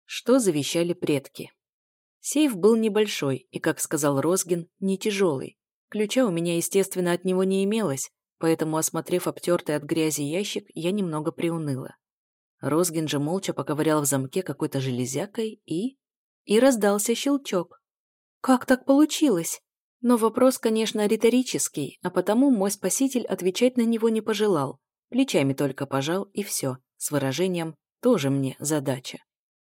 Что завещали предки? Сейф был небольшой и, как сказал Розгин, не тяжелый. Ключа у меня, естественно, от него не имелось, поэтому, осмотрев обтертый от грязи ящик, я немного приуныла. Розгин же молча поковырял в замке какой-то железякой и раздался щелчок. Как так получилось? Но вопрос, конечно, риторический, а потому мой спаситель отвечать на него не пожелал. Плечами только пожал, и все, с выражением «тоже мне задача».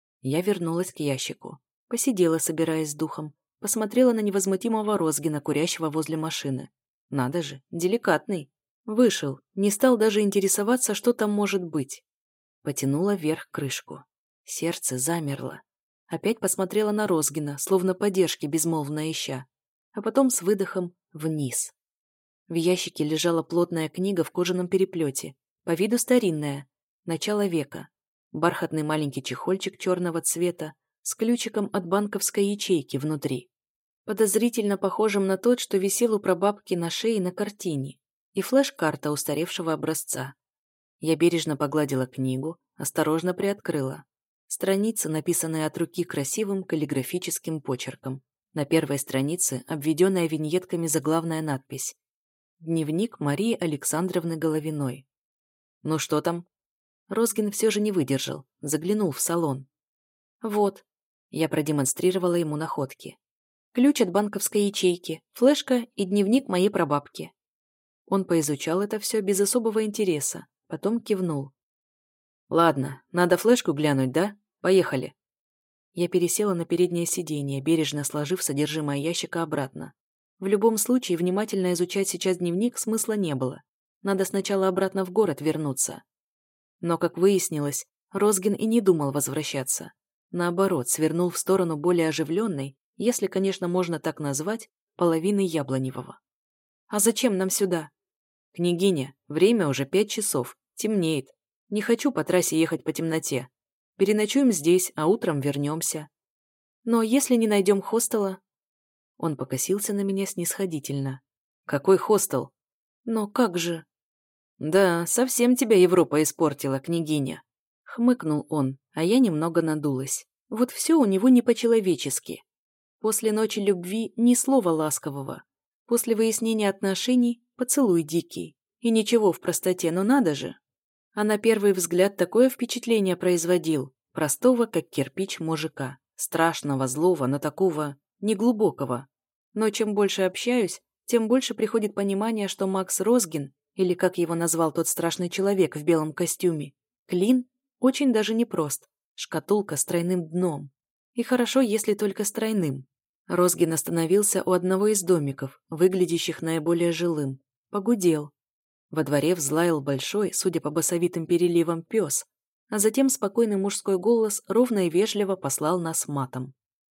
Я вернулась к ящику. Посидела, собираясь с духом. Посмотрела на невозмутимого Розгина, курящего возле машины. Надо же, деликатный. Вышел, не стал даже интересоваться, что там может быть. Потянула вверх крышку. Сердце замерло. Опять посмотрела на Розгина, словно поддержки безмолвно ища. А потом с выдохом вниз. В ящике лежала плотная книга в кожаном переплете, по виду старинная, начало века. Бархатный маленький чехольчик черного цвета с ключиком от банковской ячейки внутри. Подозрительно похожим на тот, что висел у прабабки на шее на картине, и флеш-карта устаревшего образца. Я бережно погладила книгу, осторожно приоткрыла. Страница, написанная от руки красивым каллиграфическим почерком. На первой странице, обведенная виньетками, заглавная надпись: «Дневник Марии Александровны Головиной». «Ну что там?» Розгин все же не выдержал, заглянул в салон. «Вот». Я продемонстрировала ему находки. Ключ от банковской ячейки, флешка и дневник моей прабабки. Он поизучал это все без особого интереса, потом кивнул. «Ладно, надо флешку глянуть, да? Поехали». Я пересела на переднее сиденье, бережно сложив содержимое ящика обратно. В любом случае, внимательно изучать сейчас дневник смысла не было. Надо сначала обратно в город вернуться. Но, как выяснилось, Розгин и не думал возвращаться. Наоборот, свернул в сторону более оживленной, если, конечно, можно так назвать, половины Яблоневого. «А зачем нам сюда?» «Княгиня, время уже 5 часов, темнеет. Не хочу по трассе ехать по темноте. Переночуем здесь, а утром вернемся». «Но если не найдем хостела?» Он покосился на меня снисходительно. «Какой хостел?» «Но как же?» «Да, совсем тебя Европа испортила, княгиня», — хмыкнул он, а я немного надулась. Вот все у него не по-человечески. После ночи любви ни слова ласкового. После выяснения отношений поцелуй дикий. И ничего в простоте, но надо же. А на первый взгляд такое впечатление производил. Простого, как кирпич, мужика. Страшного, злого, но такого неглубокого. Но чем больше общаюсь, тем больше приходит понимание, что Макс Розгин, или как его назвал тот страшный человек в белом костюме, Клин, очень даже непрост. Шкатулка с тройным дном. И хорошо, если только с тройным. Розгин остановился у одного из домиков, выглядящих наиболее жилым. Погудел. Во дворе взлаял большой, судя по басовитым переливам, пес, а затем спокойный мужской голос ровно и вежливо послал нас матом.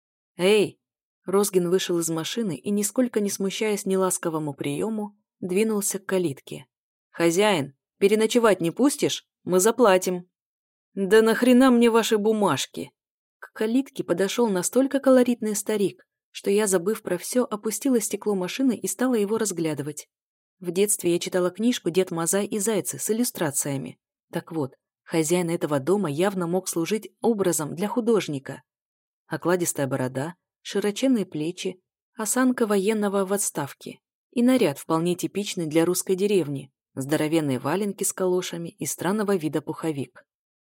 «Эй!» Розгин вышел из машины и, нисколько не смущаясь неласковому приему, двинулся к калитке. «Хозяин, переночевать не пустишь? Мы заплатим». «Да нахрена мне ваши бумажки?» К калитке подошел настолько колоритный старик, что я, забыв про все, опустила стекло машины и стала его разглядывать. В детстве я читала книжку «Дед Мазай и зайцы» с иллюстрациями. Так вот, хозяин этого дома явно мог служить образом для художника. Окладистая борода, широченные плечи, осанка военного в отставке и наряд вполне типичный для русской деревни, здоровенные валенки с калошами и странного вида пуховик.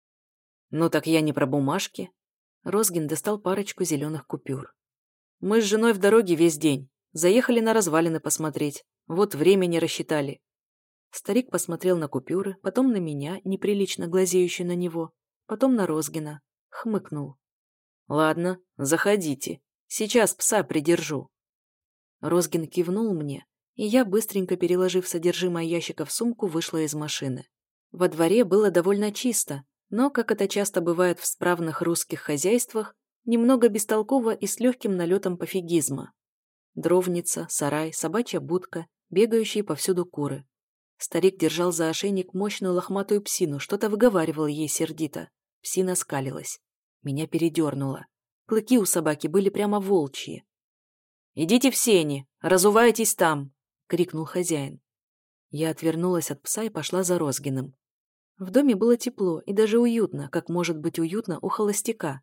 «Ну так я не про бумажки». Розгин достал парочку зеленых купюр. «Мы с женой в дороге весь день. Заехали на развалины посмотреть. Вот время не рассчитали». Старик посмотрел на купюры, потом на меня, неприлично глазеющую на него, потом на Розгина. Хмыкнул. «Ладно, заходите. Сейчас пса придержу». Розгин кивнул мне, и я, быстренько переложив содержимое ящика в сумку, вышла из машины. Во дворе было довольно чисто, но, как это часто бывает в справных русских хозяйствах, немного бестолково и с легким налетом пофигизма. Дровница, сарай, собачья будка, бегающие повсюду куры. Старик держал за ошейник мощную лохматую псину, что-то выговаривал ей сердито. Псина скалилась. Меня передернуло. Клыки у собаки были прямо волчьи. «Идите в сени, разувайтесь там!» — крикнул хозяин. Я отвернулась от пса и пошла за Розгиным. В доме было тепло и даже уютно, как может быть уютно у холостяка.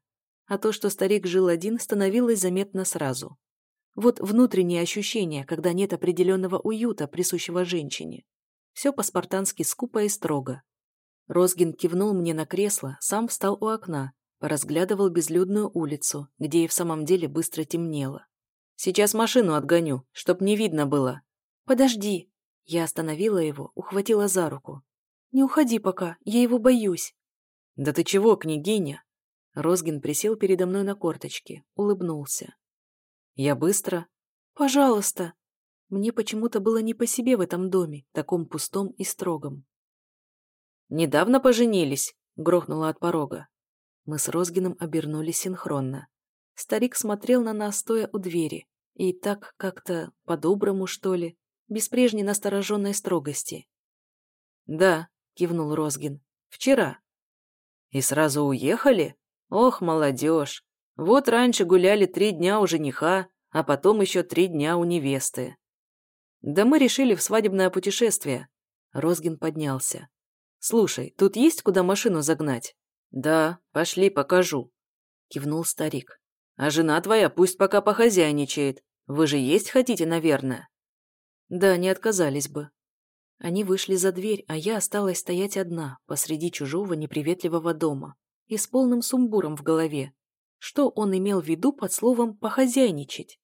а то, что старик жил один, становилось заметно сразу. Вот внутренние ощущения, когда нет определенного уюта, присущего женщине. Все по-спартански скупо и строго. Розгин кивнул мне на кресло, сам встал у окна, поразглядывал безлюдную улицу, где и в самом деле быстро темнело. «Сейчас машину отгоню, чтоб не видно было». «Подожди!» Я остановила его, ухватила за руку. «Не уходи пока, я его боюсь». «Да ты чего, княгиня?» Розгин присел передо мной на корточки, улыбнулся. «Я быстро?» «Пожалуйста!» Мне почему-то было не по себе в этом доме, таком пустом и строгом. «Недавно поженились?» — грохнуло от порога. Мы с Розгиным обернулись синхронно. Старик смотрел на нас, стоя у двери, и так как-то по-доброму, что ли, без прежней настороженной строгости. «Да», — кивнул Розгин, — «вчера». «И сразу уехали? Ох, молодежь! Вот раньше гуляли 3 дня у жениха, а потом еще 3 дня у невесты». «Да мы решили в свадебное путешествие». Розгин поднялся. «Слушай, тут есть куда машину загнать?» «Да, пошли, покажу», — кивнул старик. «А жена твоя пусть пока похозяйничает. Вы же есть хотите, наверное?» «Да, не отказались бы». Они вышли за дверь, а я осталась стоять одна, посреди чужого неприветливого дома и с полным сумбуром в голове. Что он имел в виду под словом «похозяйничать»?